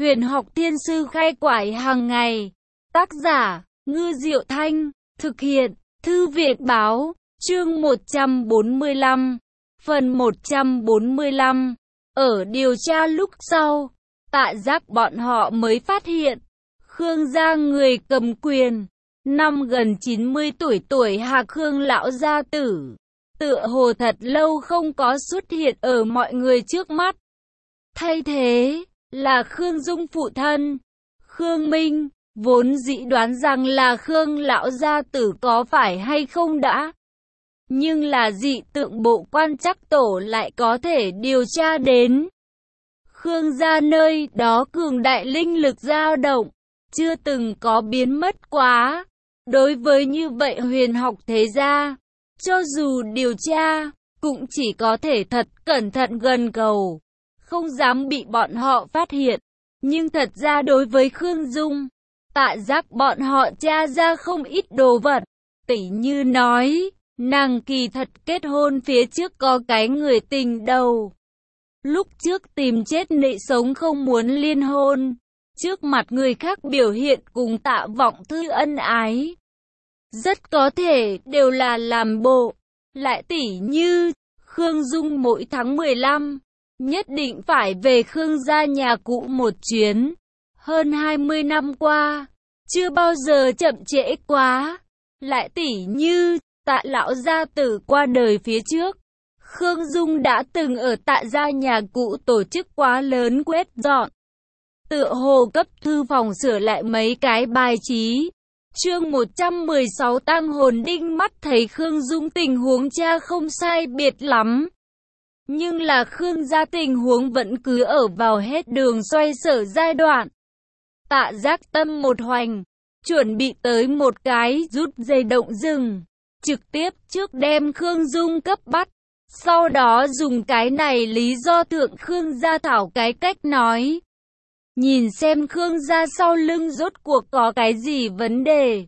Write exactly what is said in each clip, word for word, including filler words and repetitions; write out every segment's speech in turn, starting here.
Huyền học thiên sư khai quải hàng ngày. Tác giả, Ngư Diệu Thanh. Thực hiện, Thư viện Báo. Chương một trăm bốn mươi lăm. Phần một trăm bốn mươi lăm. Ở điều tra lúc sau, Tạ Giác bọn họ mới phát hiện, Khương gia người cầm quyền, năm gần chín mươi tuổi tuổi Hạc Khương lão gia tử, tựa hồ thật lâu không có xuất hiện ở mọi người trước mắt. Thay thế là Khương Dung phụ thân, Khương Minh, vốn dĩ đoán rằng là Khương lão gia tử có phải hay không đã. Nhưng là dị tượng bộ quan trắc tổ lại có thể điều tra đến. Khương gia nơi đó cường đại linh lực dao động, chưa từng có biến mất quá. Đối với như vậy huyền học thế gia, cho dù điều tra, cũng chỉ có thể thật cẩn thận gần cầu, không dám bị bọn họ phát hiện. Nhưng thật ra đối với Khương Dung, Tạ Giác bọn họ tra ra không ít đồ vật. Tỉ như nói, nàng kỳ thật kết hôn phía trước có cái người tình đầu. Lúc trước tìm chết nệ sống không muốn liên hôn, trước mặt người khác biểu hiện cùng Tạ Vọng Thư ân ái. Rất có thể đều là làm bộ. Lại tỉ như, Khương Dung mỗi tháng mười lăm, nhất định phải về Khương gia nhà cũ một chuyến. Hơn hai mươi năm qua, chưa bao giờ chậm trễ quá. Lại tỉ như, Tạ lão gia tử qua đời phía trước, Khương Dung đã từng ở Tạ gia nhà cũ tổ chức quá lớn quét dọn. Tựa hồ cấp thư phòng sửa lại mấy cái bài trí. Chương một trăm mười sáu tang hồn đinh mắt thấy Khương Dung tình huống cha không sai biệt lắm. Nhưng là Khương gia tình huống vẫn cứ ở vào hết đường xoay sở giai đoạn. Tạ Giác tâm một hoành, chuẩn bị tới một cái rút dây động rừng, trực tiếp trước đem Khương Dung cấp bắt. Sau đó dùng cái này lý do thượng Khương gia thảo cái cách nói. Nhìn xem Khương gia sau lưng rốt cuộc có cái gì vấn đề.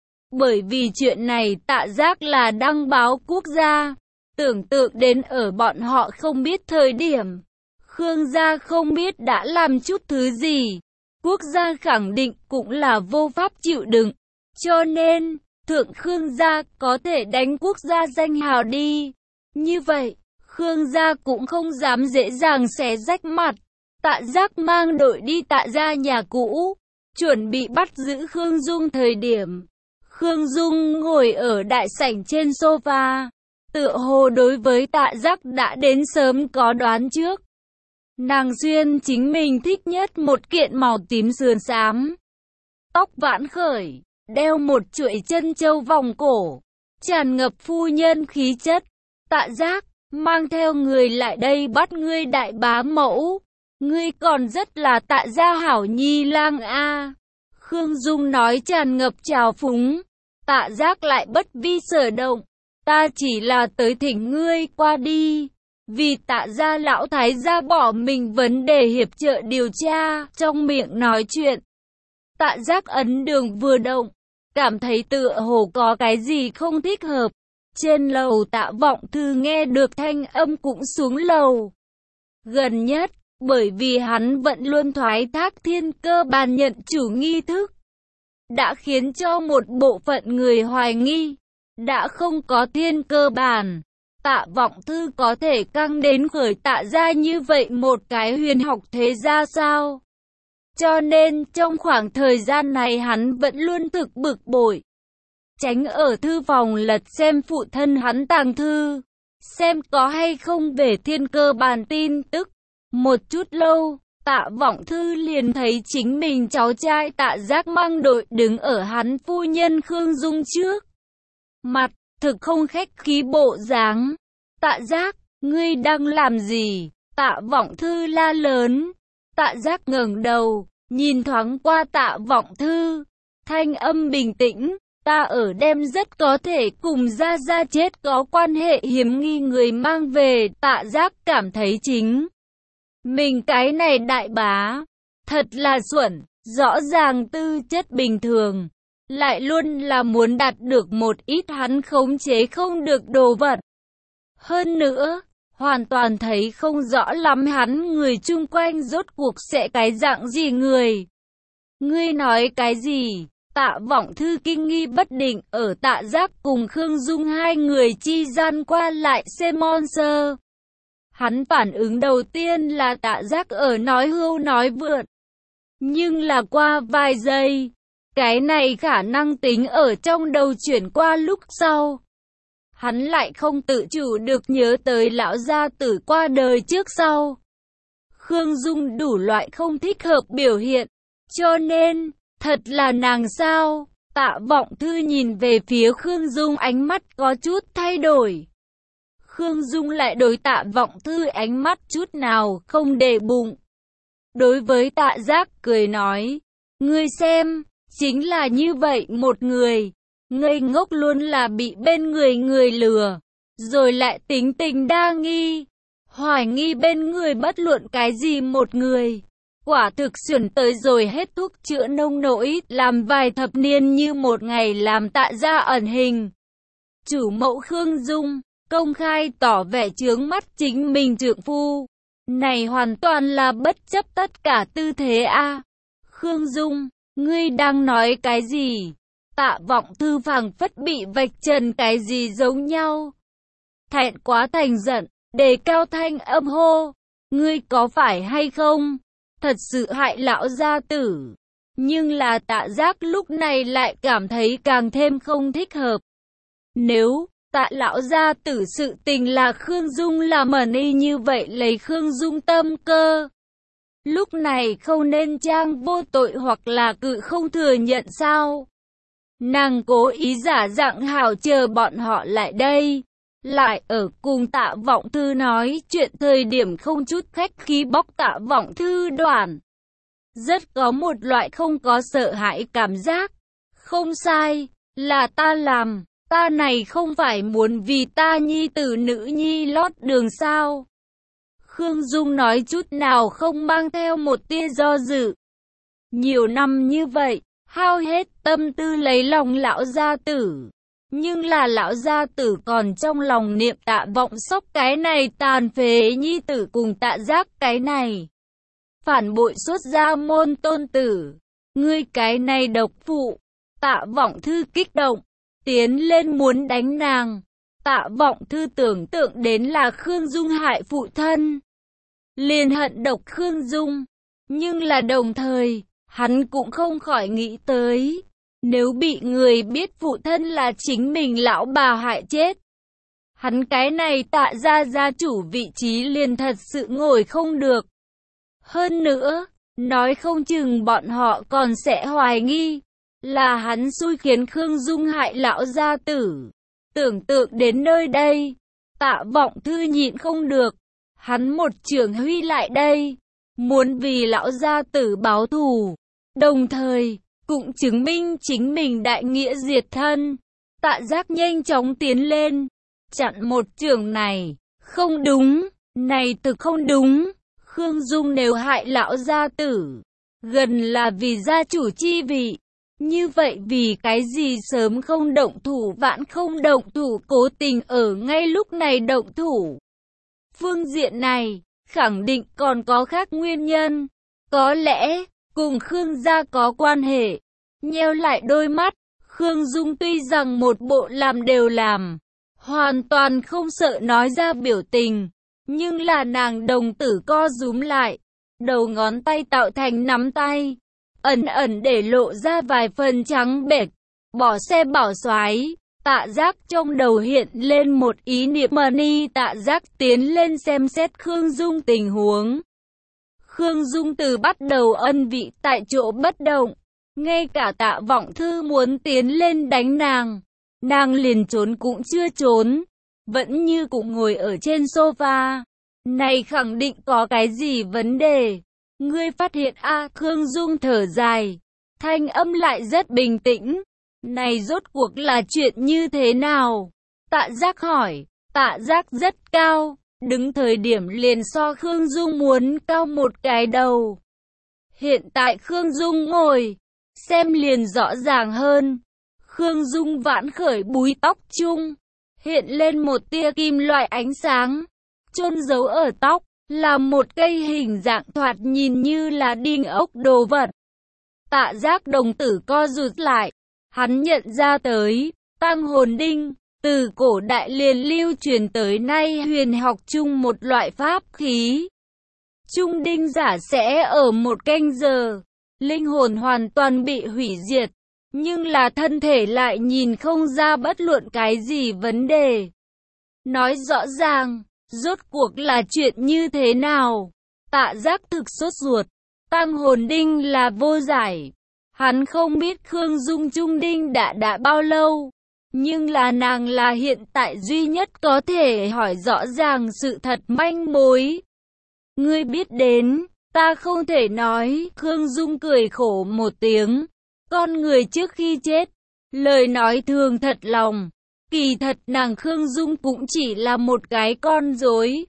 Bởi vì chuyện này Tạ Giác là đăng báo quốc gia. Tưởng tượng đến ở bọn họ không biết thời điểm, Khương gia không biết đã làm chút thứ gì, quốc gia khẳng định cũng là vô pháp chịu đựng. Cho nên, thượng Khương gia có thể đánh quốc gia danh hào đi. Như vậy, Khương gia cũng không dám dễ dàng xé rách mặt. Tạ Giác mang đội đi Tạ gia nhà cũ, chuẩn bị bắt giữ Khương Dung thời điểm. Khương Dung ngồi ở đại sảnh trên sofa, tựa hồ đối với Tạ Giác đã đến sớm có đoán trước. Nàng xuyên chính mình thích nhất một kiện màu tím sườn xám, tóc vãn khởi, đeo một chuỗi chân châu vòng cổ, tràn ngập phu nhân khí chất. Tạ Giác, mang theo người lại đây bắt ngươi đại bá mẫu. Ngươi còn rất là Tạ gia hảo nhi lang a. Khương Dung nói tràn ngập trào phúng. Tạ Giác lại bất vi sở động. Ta chỉ là tới thỉnh ngươi qua đi. Vì Tạ gia lão thái gia bỏ mình vấn đề hiệp trợ điều tra, trong miệng nói chuyện. Tạ Giác ấn đường vừa động, cảm thấy tựa hồ có cái gì không thích hợp. Trên lầu Tạ Vọng Thư nghe được thanh âm cũng xuống lầu. Gần nhất, bởi vì hắn vẫn luôn thoái thác thiên cơ bàn nhận chủ nghi thức, đã khiến cho một bộ phận người hoài nghi, đã không có thiên cơ bàn, Tạ Vọng Thư có thể căng đến khởi Tạ gia như vậy một cái huyền học thế gia sao? Cho nên trong khoảng thời gian này hắn vẫn luôn thực bực bội, tránh ở thư phòng lật xem phụ thân hắn tàng thư, xem có hay không về thiên cơ bàn tin tức. Một chút lâu, Tạ Vọng Thư liền thấy chính mình cháu trai Tạ Giác mang đội đứng ở hắn phu nhân Khương Dung trước. Mặt, thực không khách khí bộ dáng. Tạ Giác, ngươi đang làm gì? Tạ Vọng Thư la lớn. Tạ Giác ngẩng đầu, nhìn thoáng qua Tạ Vọng Thư. Thanh âm bình tĩnh, ta ở đem rất có thể cùng Gia Gia chết có quan hệ hiếm nghi người mang về. Tạ Giác cảm thấy chính mình cái này đại bá, thật là xuẩn, rõ ràng tư chất bình thường, lại luôn là muốn đạt được một ít hắn khống chế không được đồ vật. Hơn nữa, hoàn toàn thấy không rõ lắm hắn người chung quanh rốt cuộc sẽ cái dạng gì người. Ngươi nói cái gì? Tạ Vọng Thư kinh nghi bất định, ở Tạ Giác cùng Khương Dung hai người chi gian qua lại xem monster. Hắn phản ứng đầu tiên là Tạ Giác ở nói hưu nói vượn. Nhưng là qua vài giây, cái này khả năng tính ở trong đầu chuyển qua lúc sau. Hắn lại không tự chủ được nhớ tới lão gia tử qua đời trước sau. Khương Dung đủ loại không thích hợp biểu hiện, cho nên, thật là nàng sao? Tạ Vọng Thư nhìn về phía Khương Dung, ánh mắt có chút thay đổi. Khương Dung lại đối Tạ Vọng Thư ánh mắt chút nào không để bụng. Đối với Tạ Giác cười nói, ngươi xem, chính là như vậy một người, ngây ngốc luôn là bị bên người người lừa, rồi lại tính tình đa nghi, hoài nghi bên người bất luận cái gì một người. Quả thực xuẩn tới rồi hết thuốc chữa nông nỗi, làm vài thập niên như một ngày làm Tạ gia ẩn hình. Chủ mẫu Khương Dung, công khai tỏ vẻ chướng mắt chính mình trượng phu. Này hoàn toàn là bất chấp tất cả tư thế a. À. Khương Dung, ngươi đang nói cái gì? Tạ Vọng Thư phảng phất bị vạch trần cái gì giống nhau. Thẹn quá thành giận, đề cao thanh âm hô, ngươi có phải hay không? Thật sự hại lão gia tử. Nhưng là Tạ Giác lúc này lại cảm thấy càng thêm không thích hợp. Nếu Tạ lão gia tử sự tình là Khương Dung làm ẩn y như vậy lấy Khương Dung tâm cơ, lúc này không nên trang vô tội hoặc là cự không thừa nhận sao? Nàng cố ý giả dạng hảo chờ bọn họ lại đây, lại ở cùng Tạ Vọng Thư nói chuyện thời điểm không chút khách khí bóc Tạ Vọng Thư đoạn. Rất có một loại không có sợ hãi cảm giác. Không sai, là ta làm, ta này không phải muốn vì ta nhi tử nữ nhi lót đường sao? Khương Dung nói chút nào không mang theo một tia do dự. Nhiều năm như vậy, hao hết tâm tư lấy lòng lão gia tử. Nhưng là lão gia tử còn trong lòng niệm Tạ Vọng Sóc cái này tàn phế nhi tử cùng Tạ Giác cái này. Phản bội xuất gia môn tôn tử. Ngươi cái này độc phụ. Tạ Vọng Thư kích động, tiến lên muốn đánh nàng. Tạ Vọng Thư tưởng tượng đến là Khương Dung hại phụ thân, liền hận độc Khương Dung. Nhưng là đồng thời, hắn cũng không khỏi nghĩ tới, nếu bị người biết phụ thân là chính mình lão bà hại chết, hắn cái này Tạ gia gia chủ vị trí liền thật sự ngồi không được. Hơn nữa, nói không chừng bọn họ còn sẽ hoài nghi là hắn xui khiến Khương Dung hại lão gia tử. Tưởng tượng đến nơi đây, Tạ Vọng Thư nhịn không được, hắn một chưởng huy lại đây, muốn vì lão gia tử báo thù, đồng thời cũng chứng minh chính mình đại nghĩa diệt thân. Tạ Giác nhanh chóng tiến lên, chặn một chưởng này. Không đúng, này thực không đúng. Khương Dung nếu hại lão gia tử, gần là vì gia chủ chi vị. Như vậy vì cái gì sớm không động thủ vãn không động thủ cố tình ở ngay lúc này động thủ? Phương diện này, khẳng định còn có khác nguyên nhân. Có lẽ, cùng Khương gia có quan hệ. Nheo lại đôi mắt, Khương Dung tuy rằng một bộ làm đều làm, hoàn toàn không sợ nói ra biểu tình. Nhưng là nàng đồng tử co rúm lại, đầu ngón tay tạo thành nắm tay, ẩn ẩn để lộ ra vài phần trắng bệch. Bỏ xe bảo soái. Tạ Giác trong đầu hiện lên một ý niệm money. Tạ Giác tiến lên xem xét Khương Dung tình huống. Khương Dung từ bắt đầu ân vị tại chỗ bất động, ngay cả Tạ Vọng Thư muốn tiến lên đánh nàng, nàng liền trốn cũng chưa trốn, vẫn như cũng ngồi ở trên sofa. Này khẳng định có cái gì vấn đề. Ngươi phát hiện a? À, Khương Dung thở dài, thanh âm lại rất bình tĩnh. Này rốt cuộc là chuyện như thế nào? Tạ Giác hỏi. Tạ Giác rất cao, đứng thời điểm liền so Khương Dung muốn cao một cái đầu. Hiện tại Khương Dung ngồi, xem liền rõ ràng hơn. Khương Dung vãn khởi búi tóc chung, hiện lên một tia kim loại ánh sáng. chôn giấu ở tóc, là một cây hình dạng thoạt nhìn như là đinh ốc đồ vật. Tạ Giác đồng tử co rụt lại, hắn nhận ra tới, tăng hồn đinh, từ cổ đại liền lưu truyền tới nay huyền học chung một loại pháp khí. Trung đinh giả sẽ ở một canh giờ, linh hồn hoàn toàn bị hủy diệt, nhưng là thân thể lại nhìn không ra bất luận cái gì vấn đề. Nói rõ ràng, rốt cuộc là chuyện như thế nào? Tạ Giác thực sốt ruột, tăng hồn đinh là vô giải. Hắn không biết Khương Dung trung đinh đã đã bao lâu, nhưng là nàng là hiện tại duy nhất có thể hỏi rõ ràng sự thật manh mối. Ngươi biết đến, ta không thể nói. Khương Dung cười khổ một tiếng. Con người trước khi chết, lời nói thường thật lòng. Kỳ thật nàng Khương Dung cũng chỉ là một cái con rối.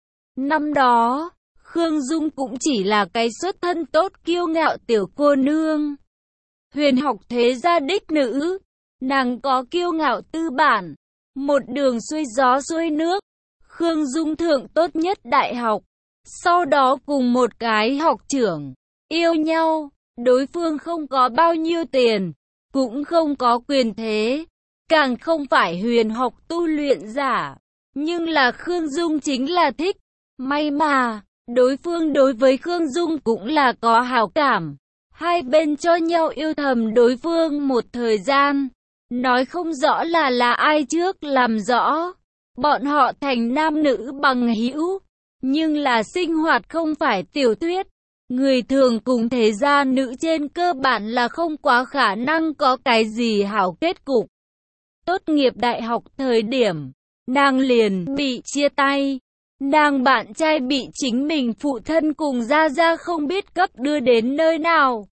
Năm đó, Khương Dung cũng chỉ là cái xuất thân tốt kiêu ngạo tiểu cô nương. Huyền học thế gia đích nữ, nàng có kiêu ngạo tư bản, một đường xuôi gió xuôi nước. Khương Dung thượng tốt nhất đại học, sau đó cùng một cái học trưởng, yêu nhau, đối phương không có bao nhiêu tiền, cũng không có quyền thế, càng không phải huyền học tu luyện giả, nhưng là Khương Dung chính là thích. May mà, đối phương đối với Khương Dung cũng là có hảo cảm. Hai bên cho nhau yêu thầm đối phương một thời gian. Nói không rõ là là ai trước làm rõ. Bọn họ thành nam nữ bằng hữu, nhưng là sinh hoạt không phải tiểu thuyết. Người thường cùng thế gia nữ trên cơ bản là không quá khả năng có cái gì hảo kết cục. Tốt nghiệp đại học thời điểm, nàng liền bị chia tay. Nàng bạn trai bị chính mình phụ thân cùng gia gia không biết cấp đưa đến nơi nào.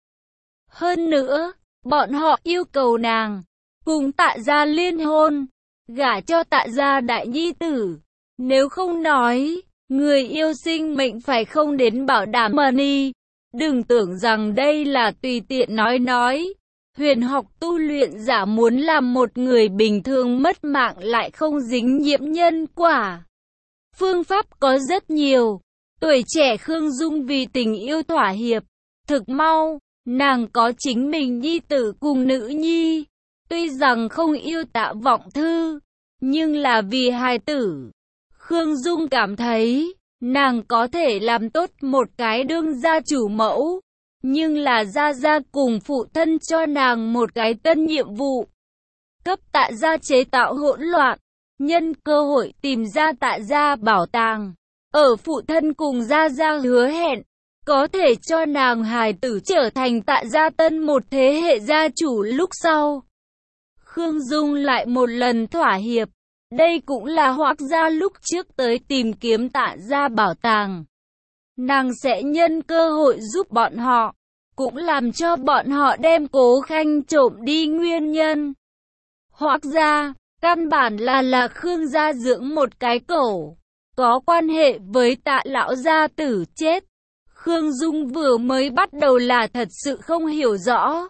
Hơn nữa, bọn họ yêu cầu nàng cùng Tạ gia liên hôn, gả cho Tạ gia đại nhi tử. Nếu không nói, người yêu sinh mệnh phải không đến bảo đảm money. Đừng tưởng rằng đây là tùy tiện nói nói. Huyền học tu luyện giả muốn làm một người bình thường mất mạng lại không dính nhiễm nhân quả. Phương pháp có rất nhiều. Tuổi trẻ Khương Dung vì tình yêu thỏa hiệp. Thực mau, nàng có chính mình nhi tử cùng nữ nhi. Tuy rằng không yêu Tạ Vọng Thư, nhưng là vì hài tử. Khương Dung cảm thấy, nàng có thể làm tốt một cái đương gia chủ mẫu. Nhưng là gia gia cùng phụ thân cho nàng một cái tân nhiệm vụ. Cấp Tạ gia chế tạo hỗn loạn. Nhân cơ hội tìm ra Tạ gia bảo tàng. Ở phụ thân cùng gia gia hứa hẹn, có thể cho nàng hài tử trở thành Tạ gia tân một thế hệ gia chủ lúc sau. Khương Dung lại một lần thỏa hiệp. Đây cũng là Hoắc gia lúc trước tới tìm kiếm Tạ gia bảo tàng. Nàng sẽ nhân cơ hội giúp bọn họ, cũng làm cho bọn họ đem Cố Khanh trộm đi nguyên nhân. Hoắc gia căn bản là là Khương gia dưỡng một cái cẩu, có quan hệ với Tạ lão gia tử chết. Khương Dung vừa mới bắt đầu là thật sự không hiểu rõ.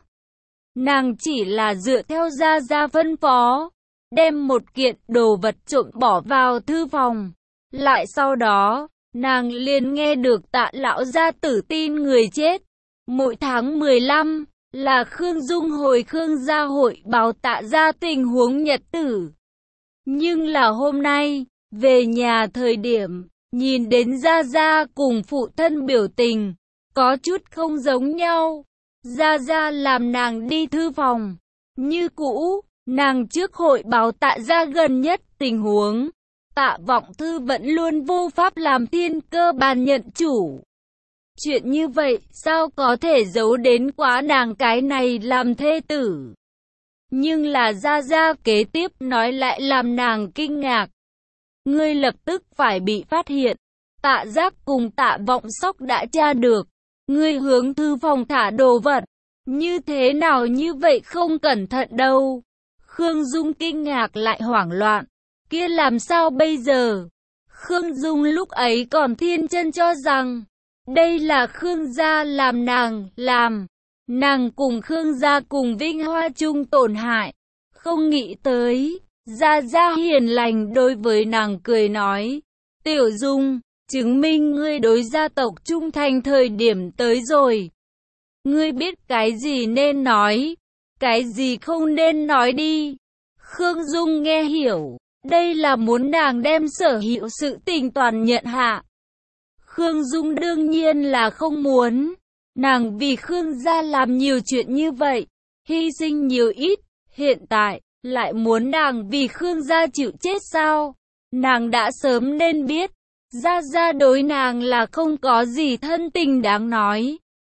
Nàng chỉ là dựa theo gia gia phân phó, đem một kiện đồ vật trộm bỏ vào thư phòng. Lại sau đó, nàng liền nghe được Tạ lão gia tử tin người chết. Mỗi tháng mười lăm, là Khương Dung hồi Khương gia hội báo Tạ gia tình huống nhật tử. Nhưng là hôm nay, về nhà thời điểm, nhìn đến gia gia cùng phụ thân biểu tình, có chút không giống nhau. Gia gia làm nàng đi thư phòng. Như cũ, nàng trước hội báo Tạ gia gần nhất tình huống. Tạ Vọng Thư vẫn luôn vô pháp làm thiên cơ bàn nhận chủ. Chuyện như vậy sao có thể giấu đến quá nàng cái này làm thê tử. Nhưng là gia gia kế tiếp nói lại làm nàng kinh ngạc. Ngươi lập tức phải bị phát hiện. Tạ Giác cùng Tạ Vọng Sóc đã tra được. Ngươi hướng thư phòng thả đồ vật. Như thế nào như vậy không cẩn thận đâu. Khương Dung kinh ngạc lại hoảng loạn. Kia làm sao bây giờ? Khương Dung lúc ấy còn thiên chân cho rằng đây là Khương gia làm nàng làm. Nàng cùng Khương gia cùng vinh hoa chung tổn hại. Không nghĩ tới, gia gia hiền lành đối với nàng cười nói. Tiểu Dung, chứng minh ngươi đối gia tộc trung thành thời điểm tới rồi. Ngươi biết cái gì nên nói, cái gì không nên nói đi. Khương Dung nghe hiểu, đây là muốn nàng đem sở hữu sự tình toàn nhận hạ. Khương Dung đương nhiên là không muốn. Nàng vì Khương gia làm nhiều chuyện như vậy, hy sinh nhiều ít, hiện tại, lại muốn nàng vì Khương gia chịu chết sao? Nàng đã sớm nên biết, gia gia đối nàng là không có gì thân tình đáng nói.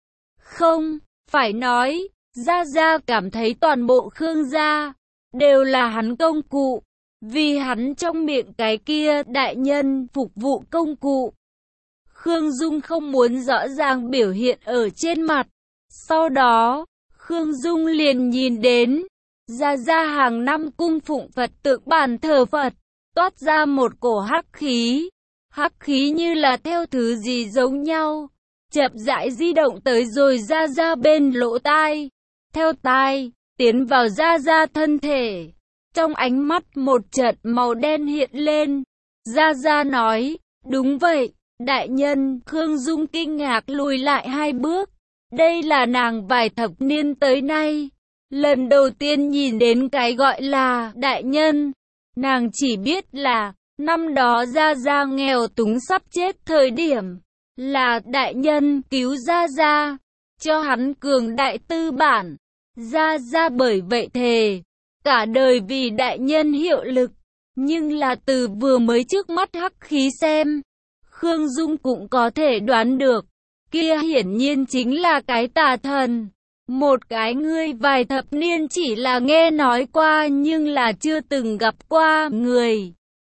Không, phải nói, gia gia cảm thấy toàn bộ Khương gia, đều là hắn công cụ, vì hắn trong miệng cái kia đại nhân phục vụ công cụ. Khương Dung không muốn rõ ràng biểu hiện ở trên mặt. Sau đó, Khương Dung liền nhìn đến, gia gia hàng năm cung phụng Phật tượng bàn thờ Phật, toát ra một cổ hắc khí. Hắc khí như là theo thứ gì giống nhau, chậm rãi di động tới rồi gia gia bên lỗ tai, theo tai, tiến vào gia gia thân thể. Trong ánh mắt một trận màu đen hiện lên, gia gia nói, đúng vậy. Đại nhân, Khương Dung kinh ngạc lùi lại hai bước. Đây là nàng vài thập niên tới nay, lần đầu tiên nhìn đến cái gọi là đại nhân. Nàng chỉ biết là, năm đó Gia Gia nghèo túng sắp chết thời điểm, là đại nhân cứu Gia Gia, cho hắn cường đại tư bản. Gia Gia bởi vậy thề, cả đời vì đại nhân hiệu lực. Nhưng là từ vừa mới trước mắt hắc khí xem, Khương Dung cũng có thể đoán được, kia hiển nhiên chính là cái tà thần. Một cái ngươi vài thập niên chỉ là nghe nói qua nhưng là chưa từng gặp qua người.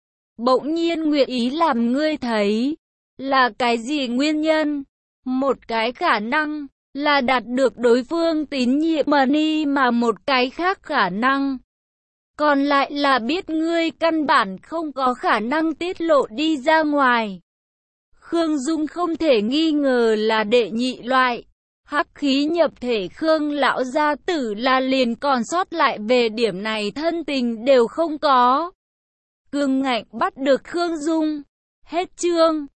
Bỗng nhiên nguyện ý làm ngươi thấy, là cái gì nguyên nhân? Một cái khả năng, là đạt được đối phương tín nhiệm money mà một cái khác khả năng. Còn lại là biết ngươi căn bản không có khả năng tiết lộ đi ra ngoài. Khương Dung không thể nghi ngờ là đệ nhị loại. Hắc khí nhập thể Khương lão gia tử là liền còn sót lại về điểm này thân tình đều không có. Cương ngạnh bắt được Khương Dung. Hết chương.